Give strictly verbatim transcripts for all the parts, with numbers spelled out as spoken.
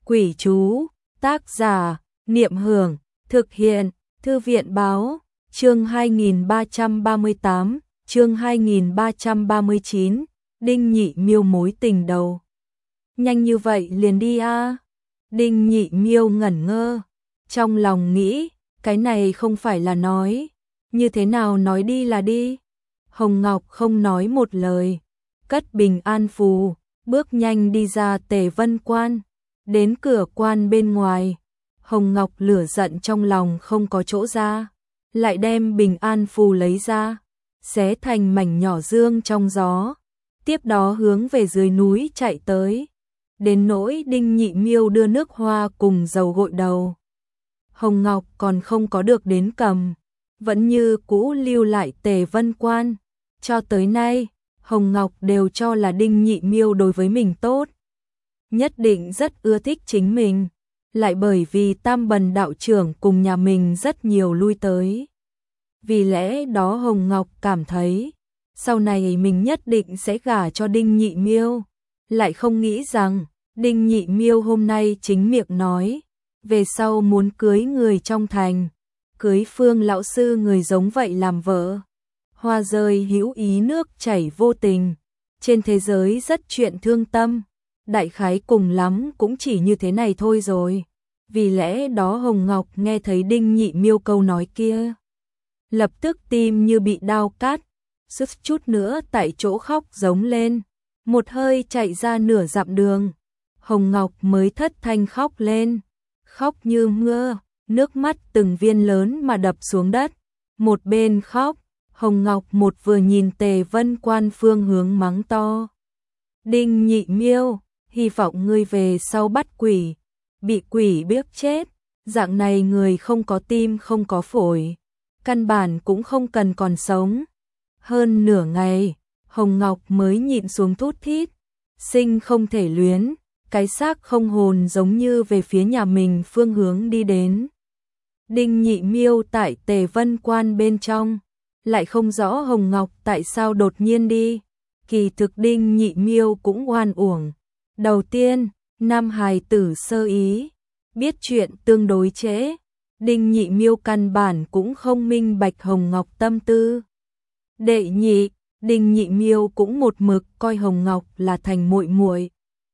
Quỷ chú, tác giả, Niệm Hưởng, thực hiện, Thư viện báo, chương hai nghìn ba trăm ba mươi tám, chương hai nghìn ba trăm ba mươi chín, Đinh Nhị Miêu mối tình đầu. Nhanh như vậy liền đi a? À? Đinh Nhị Miêu ngẩn ngơ, trong lòng nghĩ, cái này không phải là nói, như thế nào nói đi là đi. Hồng Ngọc không nói một lời, cất bình an phù, bước nhanh đi ra Tề Vân Quan, đến cửa quan bên ngoài. Hồng Ngọc lửa giận trong lòng không có chỗ ra, lại đem bình an phù lấy ra, xé thành mảnh nhỏ dương trong gió, tiếp đó hướng về dưới núi chạy tới. Đến nỗi Đinh Nhị Miêu đưa nước hoa cùng dầu gội đầu, Hồng Ngọc còn không có được đến cầm, vẫn như cũ lưu lại Tề Vân Quan. Cho tới nay, Hồng Ngọc đều cho là Đinh Nhị Miêu đối với mình tốt, nhất định rất ưa thích chính mình, lại bởi vì Tam Bần đạo trưởng cùng nhà mình rất nhiều lui tới. Vì lẽ đó Hồng Ngọc cảm thấy, sau này mình nhất định sẽ gả cho Đinh Nhị Miêu, lại không nghĩ rằng, Đinh Nhị Miêu hôm nay chính miệng nói, về sau muốn cưới người trong thành, cưới Phương lão sư người giống vậy làm vợ. Hoa rơi hữu ý nước chảy vô tình, trên thế giới rất chuyện thương tâm, đại khái cùng lắm cũng chỉ như thế này thôi rồi. Vì lẽ đó Hồng Ngọc nghe thấy Đinh Nhị Miêu câu nói kia, lập tức tim như bị đao cắt, suýt chút nữa tại chỗ khóc giống lên, một hơi chạy ra nửa dặm đường. Hồng Ngọc mới thất thanh khóc lên, khóc như mưa, nước mắt từng viên lớn mà đập xuống đất. Một bên khóc, Hồng Ngọc một vừa nhìn Tề Vân Quan phương hướng mắng to. Đinh Nhị Miêu, hy vọng ngươi về sau bắt quỷ, bị quỷ biếc chết, dạng này người không có tim không có phổi, căn bản cũng không cần còn sống. Hơn nửa ngày, Hồng Ngọc mới nhịn xuống thút thít, sinh không thể luyến, cái xác không hồn giống như về phía nhà mình phương hướng đi đến. Đinh Nhị Miêu tại Tề Vân Quan bên trong, lại không rõ Hồng Ngọc tại sao đột nhiên đi. Kỳ thực Đinh Nhị Miêu cũng oan uổng. Đầu tiên, nam hài tử sơ ý, biết chuyện tương đối trễ, Đinh Nhị Miêu căn bản cũng không minh bạch Hồng Ngọc tâm tư. Đệ nhị, Đinh Nhị Miêu cũng một mực coi Hồng Ngọc là thành muội muội.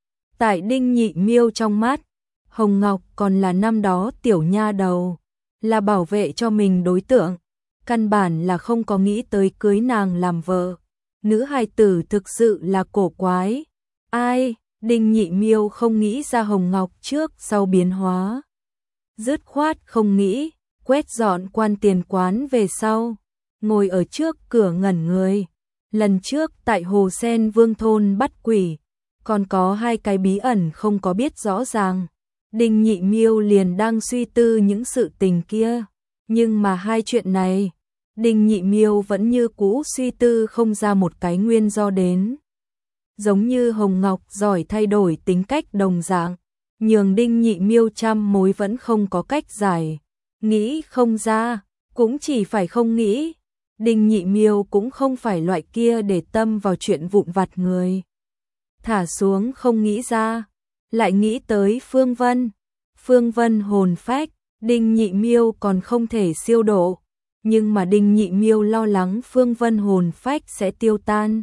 Tại Đinh Nhị Miêu trong mắt, Hồng Ngọc còn là năm đó tiểu nha đầu, là bảo vệ cho mình đối tượng, căn bản là không có nghĩ tới cưới nàng làm vợ. Nữ hài tử thực sự là cổ quái. Ai, Đinh Nhị Miêu không nghĩ ra Hồng Ngọc trước sau biến hóa. Dứt khoát không nghĩ, quét dọn quan tiền quán về sau, ngồi ở trước cửa ngẩn người. Lần trước tại Hồ Sen Vương thôn bắt quỷ, còn có hai cái bí ẩn không có biết rõ ràng. Đinh Nhị Miêu liền đang suy tư những sự tình kia, nhưng mà hai chuyện này, Đinh Nhị Miêu vẫn như cũ suy tư không ra một cái nguyên do đến. Giống như Hồng Ngọc giỏi thay đổi tính cách đồng dạng, nhường Đinh Nhị Miêu trăm mối vẫn không có cách giải. Nghĩ không ra, cũng chỉ phải không nghĩ. Đinh Nhị Miêu cũng không phải loại kia để tâm vào chuyện vụn vặt người. Thả xuống không nghĩ ra, lại nghĩ tới Phương Vân. Phương Vân hồn phách, Đinh Nhị Miêu còn không thể siêu độ, nhưng mà Đinh Nhị Miêu lo lắng Phương Vân hồn phách sẽ tiêu tan.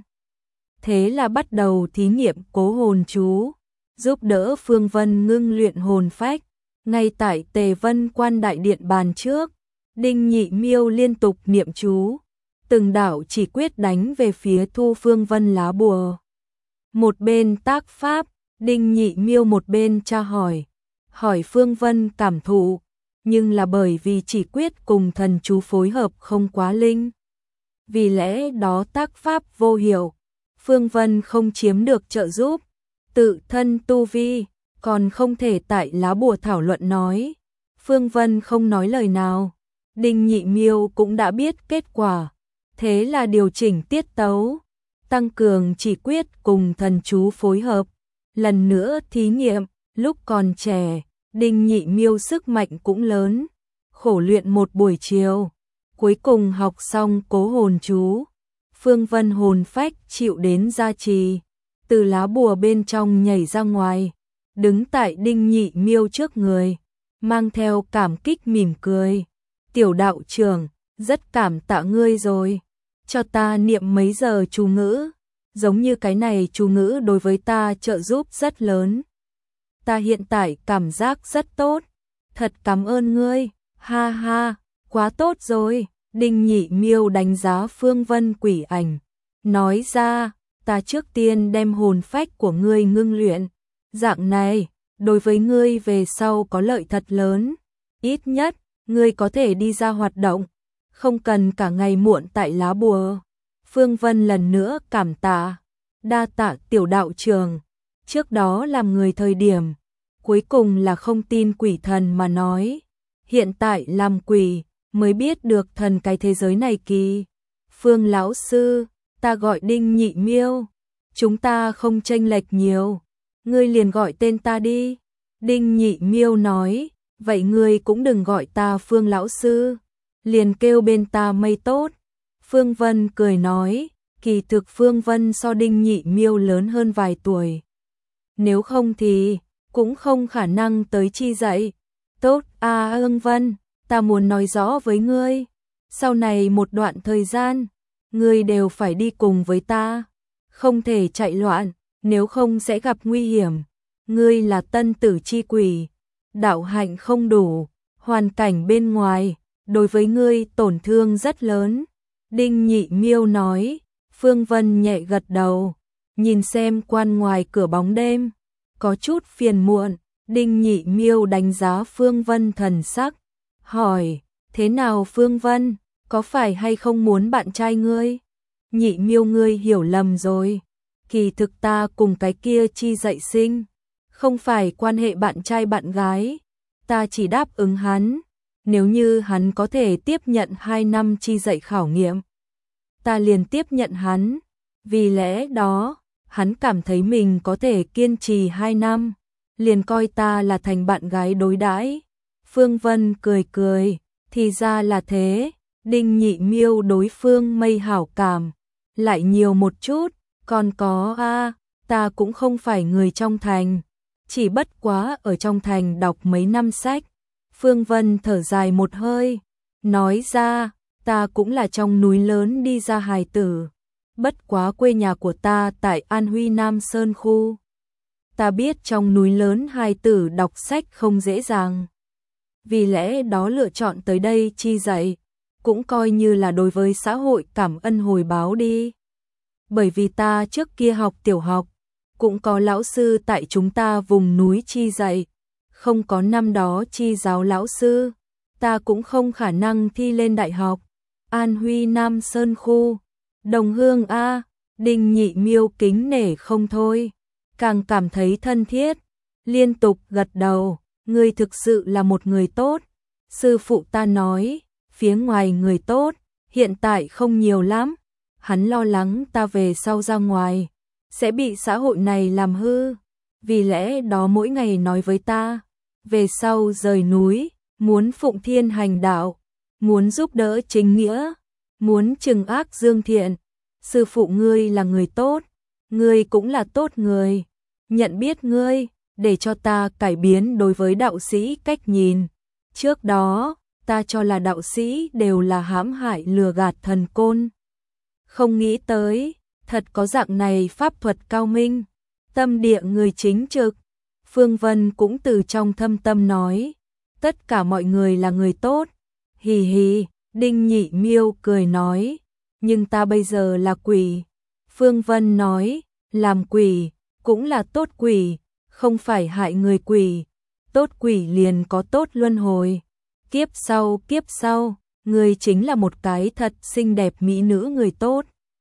Thế là bắt đầu thí nghiệm cố hồn chú, giúp đỡ Phương Vân ngưng luyện hồn phách. Ngay tại Tề Vân Quan đại điện bàn trước, Đinh Nhị Miêu liên tục niệm chú, từng đạo chỉ quyết đánh về phía Thu Phương Vân lá bùa. Một bên tác pháp, Đinh Nhị Miêu một bên tra hỏi, hỏi Phương Vân cảm thụ, nhưng là bởi vì chỉ quyết cùng thần chú phối hợp không quá linh. Vì lẽ đó tác pháp vô hiệu, Phương Vân không chiếm được trợ giúp, tự thân tu vi, còn không thể tại lá bùa thảo luận nói. Phương Vân không nói lời nào, Đinh Nhị Miêu cũng đã biết kết quả, thế là điều chỉnh tiết tấu, tăng cường chỉ quyết cùng thần chú phối hợp. Lần nữa thí nghiệm, lúc còn trẻ, Đinh Nhị Miêu sức mạnh cũng lớn, khổ luyện một buổi chiều, cuối cùng học xong cố hồn chú. Phương Vân hồn phách chịu đến gia trì, từ lá bùa bên trong nhảy ra ngoài, đứng tại Đinh Nhị Miêu trước người, mang theo cảm kích mỉm cười. Tiểu đạo trưởng, rất cảm tạ ngươi rồi, cho ta niệm mấy giờ chú ngữ, giống như cái này chú ngữ đối với ta trợ giúp rất lớn. Ta hiện tại cảm giác rất tốt, thật cảm ơn ngươi, ha ha, quá tốt rồi. Đinh Nhị Miêu đánh giá Phương Vân quỷ ảnh, nói ra, ta trước tiên đem hồn phách của ngươi ngưng luyện, dạng này, đối với ngươi về sau có lợi thật lớn, ít nhất, ngươi có thể đi ra hoạt động, không cần cả ngày muộn tại lá bùa. Phương Vân lần nữa cảm tạ, đa tạ tiểu đạo trường, trước đó làm người thời điểm, cuối cùng là không tin quỷ thần mà nói, hiện tại làm quỷ, mới biết được thần cái thế giới này kỳ. Phương lão sư, ta gọi Đinh Nhị Miêu, chúng ta không chênh lệch nhiều, ngươi liền gọi tên ta đi. Đinh Nhị Miêu nói, vậy ngươi cũng đừng gọi ta Phương lão sư, liền kêu bên ta Mây tốt. Phương Vân cười nói, kỳ thực Phương Vân so Đinh Nhị Miêu lớn hơn vài tuổi. Nếu không thì, cũng không khả năng tới chi dậy. Tốt, à Ưng Vân, ta muốn nói rõ với ngươi, sau này một đoạn thời gian, ngươi đều phải đi cùng với ta, không thể chạy loạn, nếu không sẽ gặp nguy hiểm. Ngươi là tân tử chi quỷ, đạo hạnh không đủ, hoàn cảnh bên ngoài, đối với ngươi tổn thương rất lớn. Đinh Nhị Miêu nói, Phương Vân nhẹ gật đầu, nhìn xem quan ngoài cửa bóng đêm, có chút phiền muộn. Đinh Nhị Miêu đánh giá Phương Vân thần sắc, hỏi, thế nào Phương Vân, có phải hay không muốn bạn trai ngươi? Nhị Miêu ngươi hiểu lầm rồi, kỳ thực ta cùng cái kia chi dạy sinh, không phải quan hệ bạn trai bạn gái, ta chỉ đáp ứng hắn, nếu như hắn có thể tiếp nhận hai năm chi dạy khảo nghiệm, ta liền tiếp nhận hắn, vì lẽ đó, hắn cảm thấy mình có thể kiên trì hai năm, liền coi ta là thành bạn gái đối đãi. Phương Vân cười cười, thì ra là thế. Đinh Nhị Miêu đối Phương Mây hảo cảm lại nhiều một chút, còn có a, ta cũng không phải người trong thành, chỉ bất quá ở trong thành đọc mấy năm sách. Phương Vân thở dài một hơi, nói ra, ta cũng là trong núi lớn đi ra hài tử, bất quá quê nhà của ta tại An Huy Nam Sơn khu. Ta biết trong núi lớn hài tử đọc sách không dễ dàng, vì lẽ đó lựa chọn tới đây chi dạy, cũng coi như là đối với xã hội cảm ân hồi báo đi. Bởi vì ta trước kia học tiểu học, cũng có lão sư tại chúng ta vùng núi chi dạy, không có năm đó chi giáo lão sư, ta cũng không khả năng thi lên đại học. An Huy Nam Sơn khu, đồng hương a. Đinh Nhị Miêu kính nể không thôi, càng cảm thấy thân thiết, liên tục gật đầu, ngươi thực sự là một người tốt. Sư phụ ta nói, phía ngoài người tốt, hiện tại không nhiều lắm, hắn lo lắng ta về sau ra ngoài, sẽ bị xã hội này làm hư, vì lẽ đó mỗi ngày nói với ta, về sau rời núi, muốn phụng thiên hành đạo, muốn giúp đỡ chính nghĩa, muốn trừng ác dương thiện. Sư phụ ngươi là người tốt, ngươi cũng là tốt người, nhận biết ngươi, để cho ta cải biến đối với đạo sĩ cách nhìn. Trước đó, ta cho là đạo sĩ đều là hãm hại lừa gạt thần côn. Không nghĩ tới, thật có dạng này pháp thuật cao minh, tâm địa người chính trực. Phương Vân cũng từ trong thâm tâm nói, tất cả mọi người là người tốt. Hì hì, Đinh Nhị Miêu cười nói, nhưng ta bây giờ là quỷ. Phương Vân nói, làm quỷ, cũng là tốt quỷ, không phải hại người quỷ. Tốt quỷ liền có tốt luân hồi. Kiếp sau, kiếp sau, người chính là một cái thật xinh đẹp mỹ nữ người tốt.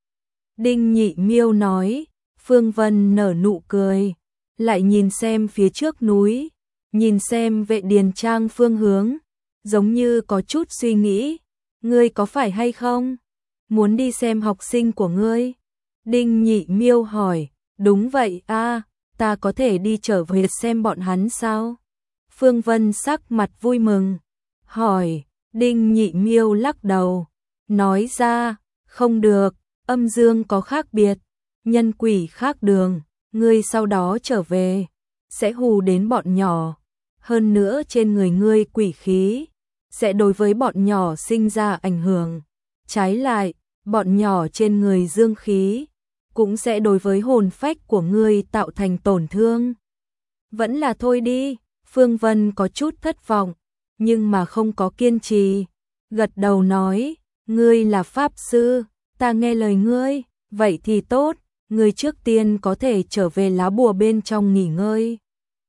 Đinh Nhị Miêu nói, Phương Vân nở nụ cười, lại nhìn xem phía trước núi, nhìn xem Vệ Điền Trang phương hướng, giống như có chút suy nghĩ, ngươi có phải hay không? Muốn đi xem học sinh của ngươi? Đinh Nhị Miêu hỏi, đúng vậy a, ta có thể đi trở về xem bọn hắn sao? Phương Vân sắc mặt vui mừng, hỏi, Đinh Nhị Miêu lắc đầu, nói ra, không được, âm dương có khác biệt, nhân quỷ khác đường, ngươi sau đó trở về, sẽ hù đến bọn nhỏ. Hơn nữa trên người ngươi quỷ khí, sẽ đối với bọn nhỏ sinh ra ảnh hưởng. Trái lại, bọn nhỏ trên người dương khí, cũng sẽ đối với hồn phách của ngươi tạo thành tổn thương. Vẫn là thôi đi, Phương Vân có chút thất vọng, nhưng mà không có kiên trì. Gật đầu nói, ngươi là pháp sư, ta nghe lời ngươi, vậy thì tốt, ngươi trước tiên có thể trở về lá bùa bên trong nghỉ ngơi.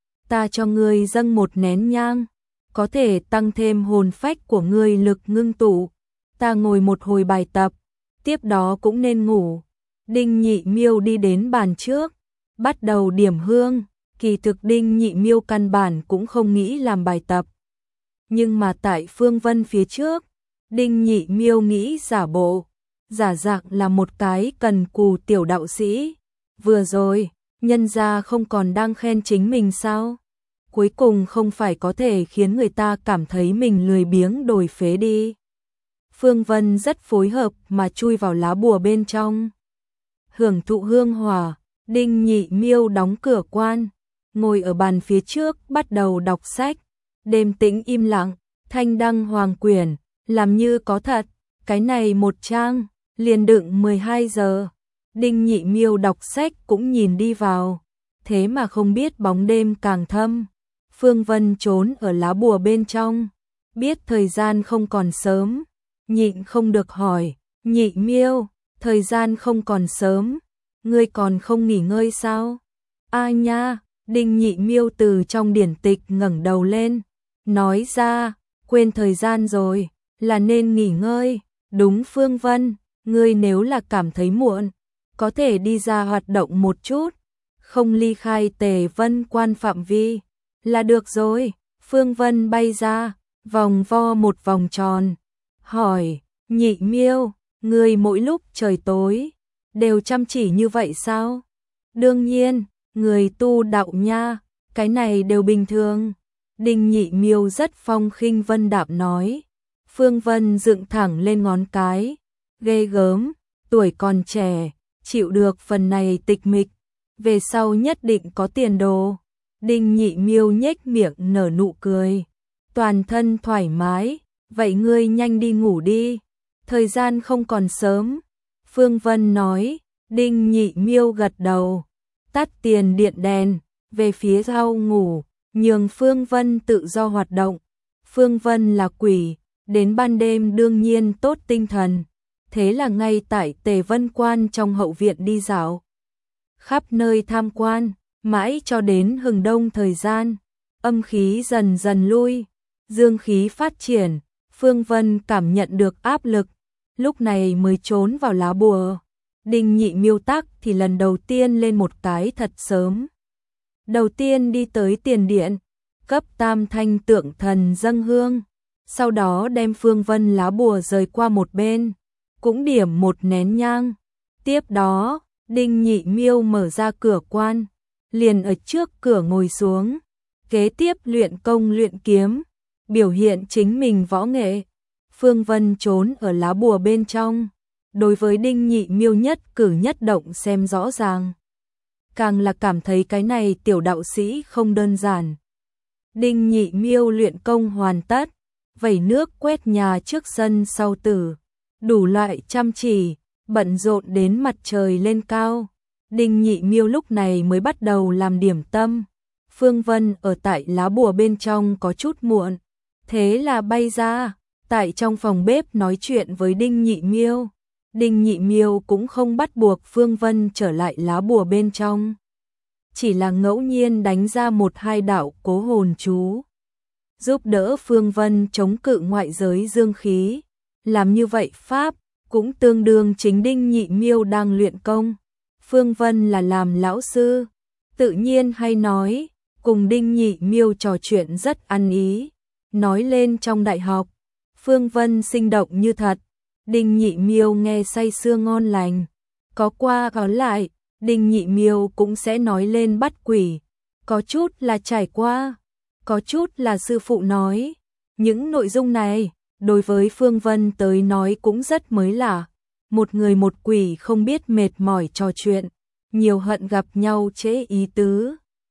Ta cho ngươi dâng một nén nhang, có thể tăng thêm hồn phách của ngươi lực ngưng tụ. Ta ngồi một hồi bài tập, tiếp đó cũng nên ngủ. Đinh Nhị Miêu đi đến bàn trước, bắt đầu điểm hương. Kỳ thực Đinh Nhị Miêu căn bản cũng không nghĩ làm bài tập. Nhưng mà tại Phương Vân phía trước, Đinh Nhị Miêu nghĩ giả bộ, giả dạng là một cái cần cù tiểu đạo sĩ. Vừa rồi, nhân gia không còn đang khen chính mình sao? Cuối cùng không phải có thể khiến người ta cảm thấy mình lười biếng đổi phế đi. Phương Vân rất phối hợp mà chui vào lá bùa bên trong. Hưởng thụ hương hỏa, Đinh Nhị Miêu đóng cửa quan, ngồi ở bàn phía trước bắt đầu đọc sách. Đêm tĩnh im lặng, thanh đăng hoàng quyển, làm như có thật, cái này một trang, liền đựng mười hai giờ. Đinh Nhị Miêu đọc sách cũng nhìn đi vào, thế mà không biết bóng đêm càng thâm. Phương Vân trốn ở lá bùa bên trong, biết thời gian không còn sớm, nhịn không được hỏi, Nhị Miêu, thời gian không còn sớm, ngươi còn không nghỉ ngơi sao? A nha, Đinh Nhị Miêu từ trong điển tịch ngẩng đầu lên, nói ra, quên thời gian rồi, là nên nghỉ ngơi. Đúng Phương Vân, ngươi nếu là cảm thấy muộn, có thể đi ra hoạt động một chút, không ly khai Tề Vân quan phạm vi, là được rồi. Phương Vân bay ra, vòng vo một vòng tròn, hỏi, Nhị Miêu, ngươi mỗi lúc trời tối, đều chăm chỉ như vậy sao? Đương nhiên, người tu đạo nha, cái này đều bình thường. Đinh Nhị Miêu rất phong khinh vân đạm nói. Phương Vân dựng thẳng lên ngón cái, ghê gớm, tuổi còn trẻ, chịu được phần này tịch mịch, về sau nhất định có tiền đồ. Đinh Nhị Miêu nhếch miệng nở nụ cười, toàn thân thoải mái, vậy ngươi nhanh đi ngủ đi, thời gian không còn sớm. Phương Vân nói. Đinh Nhị Miêu gật đầu, tắt tiền điện đèn, về phía sau ngủ, nhường Phương Vân tự do hoạt động. Phương Vân là quỷ, đến ban đêm đương nhiên tốt tinh thần, thế là ngay tại Tề Vân Quan trong hậu viện đi dạo, khắp nơi tham quan, mãi cho đến hừng đông thời gian, âm khí dần dần lui, dương khí phát triển, Phương Vân cảm nhận được áp lực, lúc này mới trốn vào lá bùa. Đinh Nhị Miêu tắc thì lần đầu tiên lên một cái thật sớm. Đầu tiên đi tới tiền điện, cấp tam thanh tượng thần dâng hương, sau đó đem Phương Vân lá bùa rời qua một bên, cũng điểm một nén nhang. Tiếp đó, Đinh Nhị Miêu mở ra cửa quan, liền ở trước cửa ngồi xuống, kế tiếp luyện công luyện kiếm, biểu hiện chính mình võ nghệ. Phương Vân trốn ở lá bùa bên trong, đối với Đinh Nhị Miêu nhất cử nhất động xem rõ ràng, càng là cảm thấy cái này tiểu đạo sĩ không đơn giản. Đinh Nhị Miêu luyện công hoàn tất, vẩy nước quét nhà trước sân sau tử, đủ loại chăm chỉ, bận rộn đến mặt trời lên cao. Đinh Nhị Miêu lúc này mới bắt đầu làm điểm tâm. Phương Vân ở tại lá bùa bên trong có chút muộn, thế là bay ra, tại trong phòng bếp nói chuyện với Đinh Nhị Miêu. Đinh Nhị Miêu cũng không bắt buộc Phương Vân trở lại lá bùa bên trong, chỉ là ngẫu nhiên đánh ra một hai đạo cố hồn chú, giúp đỡ Phương Vân chống cự ngoại giới dương khí. Làm như vậy pháp cũng tương đương chính Đinh Nhị Miêu đang luyện công. Phương Vân là làm lão sư, tự nhiên hay nói, cùng Đinh Nhị Miêu trò chuyện rất ăn ý, nói lên trong đại học, Phương Vân sinh động như thật. Đinh Nhị Miêu nghe say sưa ngon lành, có qua có lại, Đinh Nhị Miêu cũng sẽ nói lên bắt quỷ, có chút là trải qua, có chút là sư phụ nói. Những nội dung này, đối với Phương Vân tới nói cũng rất mới lạ, một người một quỷ không biết mệt mỏi trò chuyện, nhiều hận gặp nhau trễ ý tứ.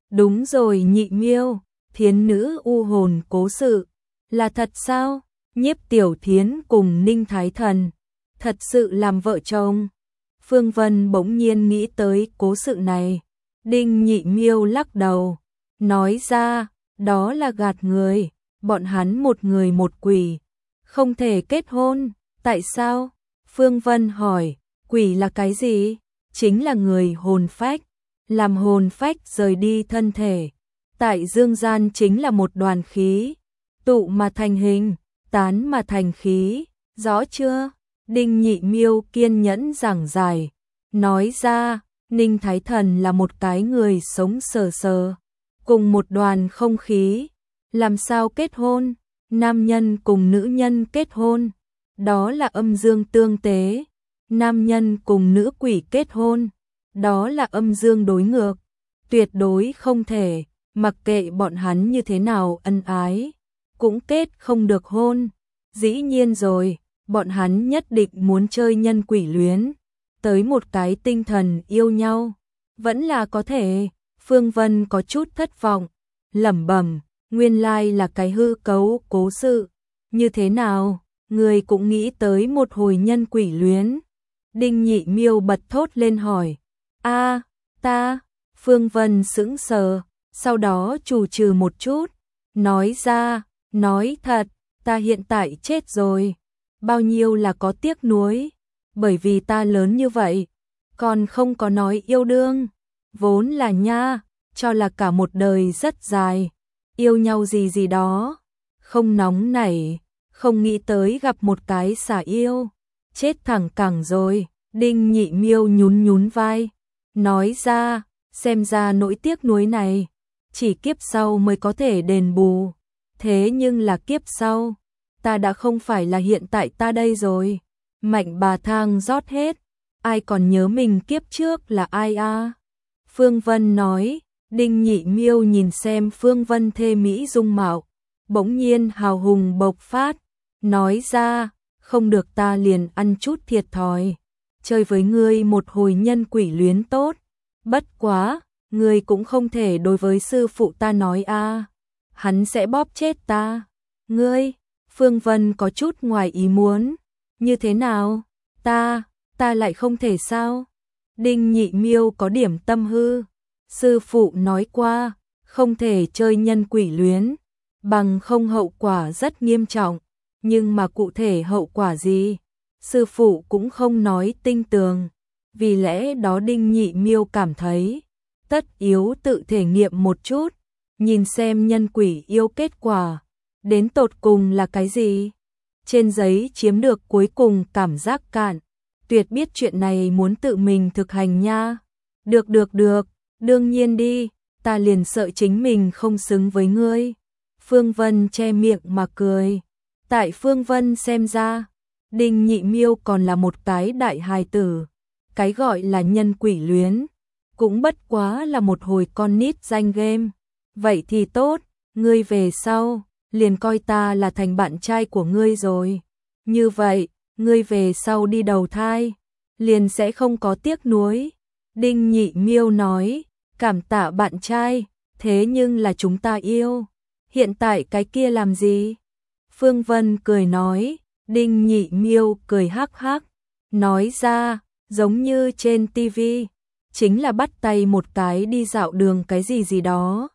Đúng rồi nhị miêu, thiến nữ u hồn cố sự, là thật sao? Nhiếp Tiểu Thiến cùng Ninh Thái Thần, thật sự làm vợ chồng. Phương Vân bỗng nhiên nghĩ tới cố sự này. Đinh Nhị Miêu lắc đầu, nói ra, đó là gạt người, bọn hắn một người một quỷ, không thể kết hôn, tại sao? Phương Vân hỏi, quỷ là cái gì? Chính là người hồn phách, làm hồn phách rời đi thân thể. Tại dương gian chính là một đoàn khí, tụ mà thành hình, tán mà thành khí, rõ chưa? Đinh Nhị Miêu kiên nhẫn giảng giải, nói ra, Ninh Thái Thần là một cái người sống sờ sờ, cùng một đoàn không khí, làm sao kết hôn? Nam nhân cùng nữ nhân kết hôn, đó là âm dương tương tế. Nam nhân cùng nữ quỷ kết hôn, đó là âm dương đối ngược, tuyệt đối không thể, mặc kệ bọn hắn như thế nào ân ái, cũng kết không được hôn. Dĩ nhiên rồi, bọn hắn nhất định muốn chơi nhân quỷ luyến, tới một cái tinh thần yêu nhau, vẫn là có thể. Phương Vân có chút thất vọng, lẩm bẩm, nguyên lai là cái hư cấu cố sự, như thế nào, người cũng nghĩ tới một hồi nhân quỷ luyến. Đinh Nhị Miêu bật thốt lên hỏi, a ta, Phương Vân sững sờ, sau đó trù trừ một chút, nói ra, nói thật, ta hiện tại chết rồi, bao nhiêu là có tiếc nuối, bởi vì ta lớn như vậy, còn không có nói yêu đương, vốn là nha, cho là cả một đời rất dài, yêu nhau gì gì đó, không nóng nảy, không nghĩ tới gặp một cái xả yêu, chết thẳng cẳng rồi. Đinh Nhị Miêu nhún nhún vai, nói ra, xem ra nỗi tiếc nuối này, chỉ kiếp sau mới có thể đền bù, thế nhưng là kiếp sau, ta đã không phải là hiện tại ta đây rồi, mạnh bà thang rót hết, ai còn nhớ mình kiếp trước là ai a? À? Phương Vân nói. Đinh Nhị Miêu nhìn xem Phương Vân thê mỹ dung mạo, bỗng nhiên hào hùng bộc phát, nói ra, không được ta liền ăn chút thiệt thòi, chơi với ngươi một hồi nhân quỷ luyến tốt, bất quá, ngươi cũng không thể đối với sư phụ ta nói a, à, hắn sẽ bóp chết ta. Ngươi, Phương Vân có chút ngoài ý muốn, như thế nào? Ta, ta lại không thể sao? Đinh Nhị Miêu có điểm tâm hư. Sư phụ nói qua, không thể chơi nhân quỷ luyến, bằng không hậu quả rất nghiêm trọng, nhưng mà cụ thể hậu quả gì, sư phụ cũng không nói tinh tường, vì lẽ đó Đinh Nhị Miêu cảm thấy, tất yếu tự thể nghiệm một chút, nhìn xem nhân quỷ yêu kết quả, đến tột cùng là cái gì. Trên giấy chiếm được cuối cùng cảm giác cạn, tuyệt biết chuyện này muốn tự mình thực hành nha. Được được được. Đương nhiên đi, ta liền sợ chính mình không xứng với ngươi. Phương Vân che miệng mà cười. Tại Phương Vân xem ra, Đinh Nhị Miêu còn là một cái đại hài tử. Cái gọi là nhân quỷ luyến, cũng bất quá là một hồi con nít danh game. Vậy thì tốt, ngươi về sau, liền coi ta là thành bạn trai của ngươi rồi. Như vậy, ngươi về sau đi đầu thai, liền sẽ không có tiếc nuối. Đinh Nhị Miêu nói, cảm tạ bạn trai, thế nhưng là chúng ta yêu, hiện tại cái kia làm gì? Phương Vân cười nói, Đinh Nhị Miêu cười hắc hắc, nói ra, giống như trên tivi, chính là bắt tay một cái đi dạo đường cái gì gì đó.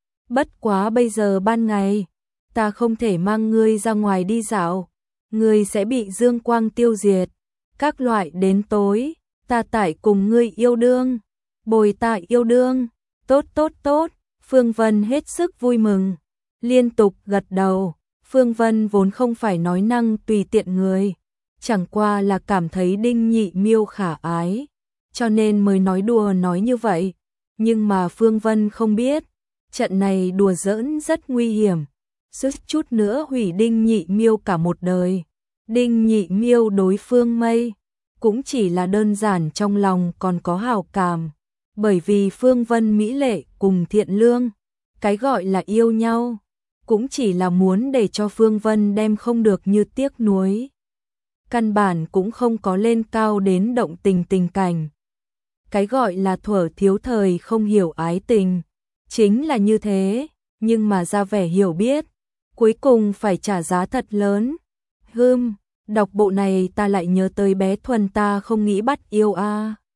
Bất quá bây giờ ban ngày, ta không thể mang ngươi ra ngoài đi dạo, ngươi sẽ bị dương quang tiêu diệt, các loại đến tối. Ta tại cùng ngươi yêu đương, bồi ta yêu đương, tốt tốt tốt, Phương Vân hết sức vui mừng, liên tục gật đầu. Phương Vân vốn không phải nói năng tùy tiện người, chẳng qua là cảm thấy Đinh Nhị Miêu khả ái, cho nên mới nói đùa nói như vậy, nhưng mà Phương Vân không biết, trận này đùa giỡn rất nguy hiểm, suýt chút nữa hủy Đinh Nhị Miêu cả một đời. Đinh Nhị Miêu đối Phương Mây cũng chỉ là đơn giản trong lòng còn có hào cảm, bởi vì Phương Vân mỹ lệ cùng thiện lương, cái gọi là yêu nhau, cũng chỉ là muốn để cho Phương Vân đem không được như tiếc nuối. Căn bản cũng không có lên cao đến động tình tình cảnh. Cái gọi là thuở thiếu thời không hiểu ái tình, chính là như thế, nhưng mà ra vẻ hiểu biết, cuối cùng phải trả giá thật lớn. Hừm, đọc bộ này ta lại nhớ tới bé Thuần ta không nghĩ bắt yêu a.